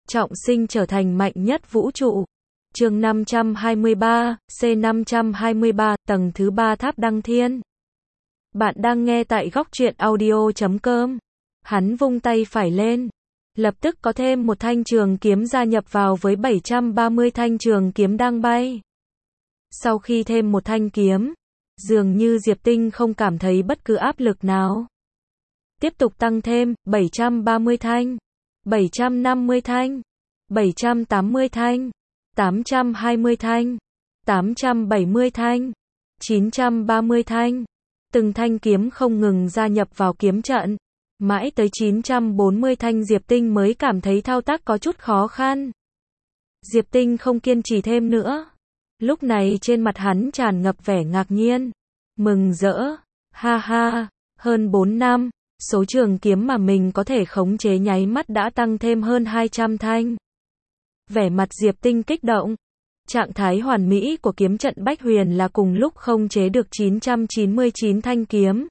trọng sinh trở thành mạnh nhất vũ trụ. Chương 523, C523, tầng thứ 3 tháp Đăng Thiên. Bạn đang nghe tại góc truyện audio.com. Hắn vung tay phải lên. Lập tức có thêm một thanh trường kiếm gia nhập vào với 730 thanh trường kiếm đang bay. Sau khi thêm một thanh kiếm, dường như Diệp Tinh không cảm thấy bất cứ áp lực nào. Tiếp tục tăng thêm, 730 thanh, 750 thanh, 780 thanh, 820 thanh, 870 thanh, 930 thanh. Từng thanh kiếm không ngừng gia nhập vào kiếm trận. Mãi tới 940 thanh Diệp Tinh mới cảm thấy thao tác có chút khó khăn. Diệp Tinh không kiên trì thêm nữa. Lúc này trên mặt hắn tràn ngập vẻ ngạc nhiên, mừng rỡ, ha ha, hơn 4 năm, số trường kiếm mà mình có thể khống chế nháy mắt đã tăng thêm hơn 200 thanh. Vẻ mặt Diệp Tinh kích động. Trạng thái hoàn mỹ của kiếm trận Bách Huyền là cùng lúc khống chế được 999 thanh kiếm.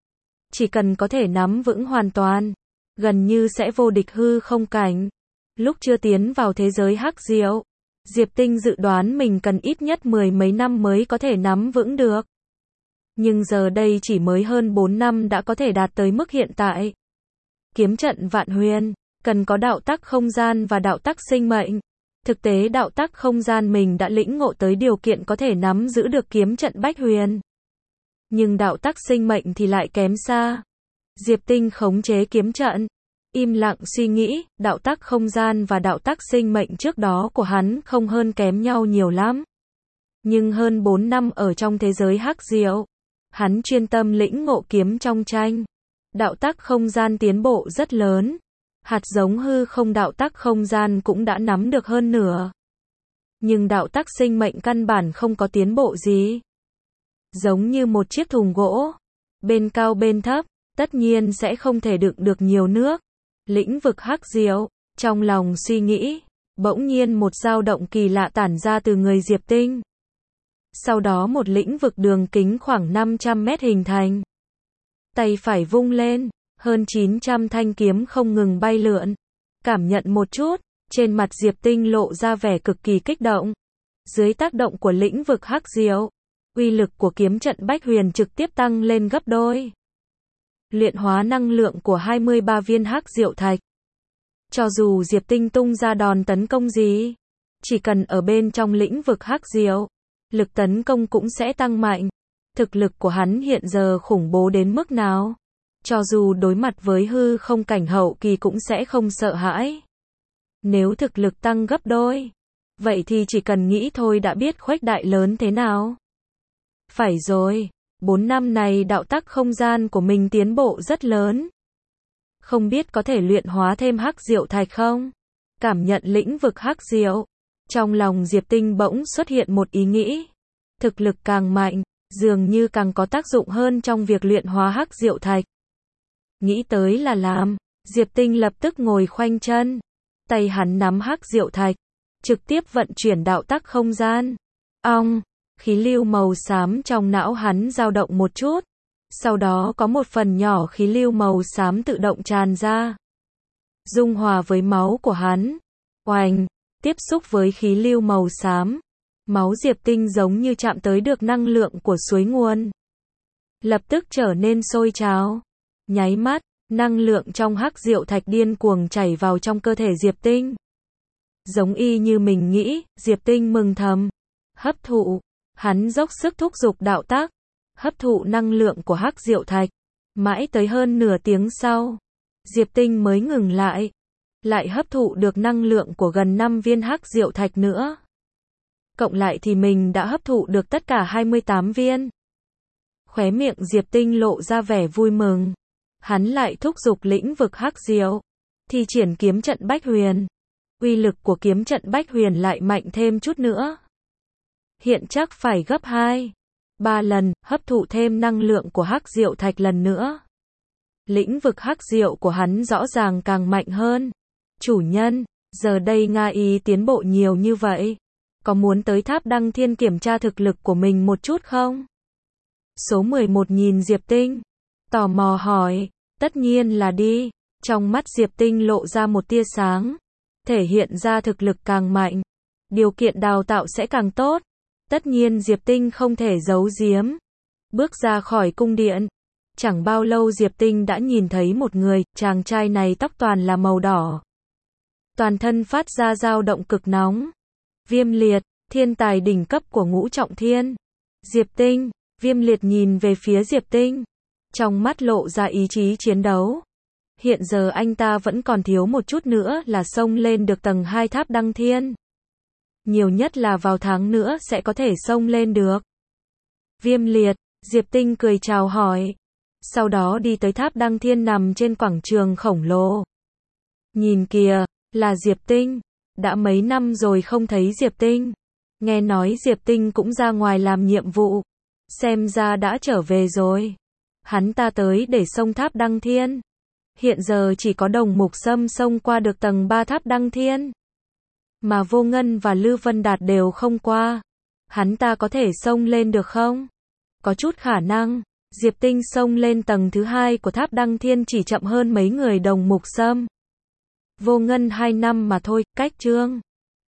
Chỉ cần có thể nắm vững hoàn toàn, gần như sẽ vô địch hư không cảnh. Lúc chưa tiến vào thế giới hắc diệu, Diệp Tinh dự đoán mình cần ít nhất 10 mấy năm mới có thể nắm vững được. Nhưng giờ đây chỉ mới hơn 4 năm đã có thể đạt tới mức hiện tại. Kiếm trận Vạn Huyền, cần có đạo tắc không gian và đạo tắc sinh mệnh. Thực tế đạo tắc không gian mình đã lĩnh ngộ tới điều kiện có thể nắm giữ được kiếm trận Bách Huyền. Nhưng đạo tắc sinh mệnh thì lại kém xa. Diệp Tinh khống chế kiếm trận, im lặng suy nghĩ, đạo tắc không gian và đạo tắc sinh mệnh trước đó của hắn không hơn kém nhau nhiều lắm. Nhưng hơn 4 năm ở trong thế giới hắc diệu, hắn chuyên tâm lĩnh ngộ kiếm trong tranh. Đạo tắc không gian tiến bộ rất lớn. Hạt giống hư không đạo tắc không gian cũng đã nắm được hơn nửa. Nhưng đạo tắc sinh mệnh căn bản không có tiến bộ gì. Giống như một chiếc thùng gỗ, bên cao bên thấp, tất nhiên sẽ không thể đựng được nhiều nước. Lĩnh vực hắc diệu, trong lòng suy nghĩ, bỗng nhiên một dao động kỳ lạ tản ra từ người Diệp Tinh. Sau đó một lĩnh vực đường kính khoảng 500 mét hình thành. Tay phải vung lên, hơn 900 thanh kiếm không ngừng bay lượn. Cảm nhận một chút, trên mặt Diệp Tinh lộ ra vẻ cực kỳ kích động. Dưới tác động của lĩnh vực hắc diệu, uy lực của kiếm trận Bách Huyền trực tiếp tăng lên gấp đôi. Luyện hóa năng lượng của 23 viên hắc diệu thạch. Cho dù Diệp Tinh tung ra đòn tấn công gì, chỉ cần ở bên trong lĩnh vực hắc diệu, lực tấn công cũng sẽ tăng mạnh. Thực lực của hắn hiện giờ khủng bố đến mức nào? Cho dù đối mặt với hư không cảnh hậu kỳ cũng sẽ không sợ hãi. Nếu thực lực tăng gấp đôi, vậy thì chỉ cần nghĩ thôi đã biết khuếch đại lớn thế nào. Phải rồi, 4 năm này đạo tắc không gian của mình tiến bộ rất lớn. Không biết có thể luyện hóa thêm hắc diệu thạch không? Cảm nhận lĩnh vực hắc diệu, trong lòng Diệp Tinh bỗng xuất hiện một ý nghĩ. Thực lực càng mạnh, dường như càng có tác dụng hơn trong việc luyện hóa hắc diệu thạch. Nghĩ tới là làm, Diệp Tinh lập tức ngồi khoanh chân. Tay hắn nắm hắc diệu thạch, trực tiếp vận chuyển đạo tắc không gian. Ong, khí lưu màu xám trong não hắn dao động một chút. Sau đó có một phần nhỏ khí lưu màu xám tự động tràn ra. Dung hòa với máu của hắn. Oành, tiếp xúc với khí lưu màu xám. Máu Diệp Tinh giống như chạm tới được năng lượng của suối nguồn. Lập tức trở nên sôi trào. Nháy mắt, năng lượng trong hắc diệu thạch điên cuồng chảy vào trong cơ thể Diệp Tinh. Giống y như mình nghĩ, Diệp Tinh mừng thầm. Hấp thụ, hắn dốc sức thúc giục đạo tắc, hấp thụ năng lượng của hắc diệu thạch. Mãi tới hơn nửa tiếng sau, Diệp Tinh mới ngừng lại. Lại hấp thụ được năng lượng của gần 5 viên hắc diệu thạch nữa. Cộng lại thì mình đã hấp thụ được tất cả 28 viên. Khóe miệng Diệp Tinh lộ ra vẻ vui mừng. Hắn lại thúc giục lĩnh vực hắc diệu, thi triển kiếm trận Bách Huyền. Uy lực của kiếm trận Bách Huyền lại mạnh thêm chút nữa. Hiện chắc phải gấp 2, 3 lần, hấp thụ thêm năng lượng của hắc diệu thạch lần nữa. Lĩnh vực hắc diệu của hắn rõ ràng càng mạnh hơn. Chủ nhân, giờ đây Nga Y tiến bộ nhiều như vậy. Có muốn tới tháp Đăng Thiên kiểm tra thực lực của mình một chút không? Số 11 nhìn Diệp Tinh, tò mò hỏi. Tất nhiên là đi. Trong mắt Diệp Tinh lộ ra một tia sáng. thể hiện ra thực lực càng mạnh, điều kiện đào tạo sẽ càng tốt. Tất nhiên Diệp Tinh không thể giấu giếm. Bước ra khỏi cung điện, chẳng bao lâu Diệp Tinh đã nhìn thấy một người, chàng trai này tóc toàn là màu đỏ. Toàn thân phát ra dao động cực nóng. Viêm Liệt, thiên tài đỉnh cấp của Ngũ Trọng Thiên. Diệp Tinh, Viêm Liệt nhìn về phía Diệp Tinh, trong mắt lộ ra ý chí chiến đấu. Hiện giờ anh ta vẫn còn thiếu một chút nữa là xông lên được tầng 2 tháp Đăng Thiên. Nhiều nhất là vào tháng nữa sẽ có thể xông lên được. Viêm Liệt, Diệp Tinh cười chào hỏi. Sau đó đi tới tháp Đăng Thiên nằm trên quảng trường khổng lồ. Nhìn kìa, là Diệp Tinh. Đã mấy năm rồi không thấy Diệp Tinh. Nghe nói Diệp Tinh cũng ra ngoài làm nhiệm vụ. Xem ra đã trở về rồi. Hắn ta tới để xông tháp Đăng Thiên. Hiện giờ chỉ có Đồng Mục Sâm xông qua được tầng 3 tháp Đăng Thiên. Mà Vô Ngân và Lư Vân Đạt đều không qua. Hắn ta có thể xông lên được không? Có chút khả năng. Diệp Tinh xông lên tầng thứ 2 của tháp Đăng Thiên chỉ chậm hơn mấy người Đồng Mục Sâm. Vô Ngân 2 năm mà thôi, cách chương.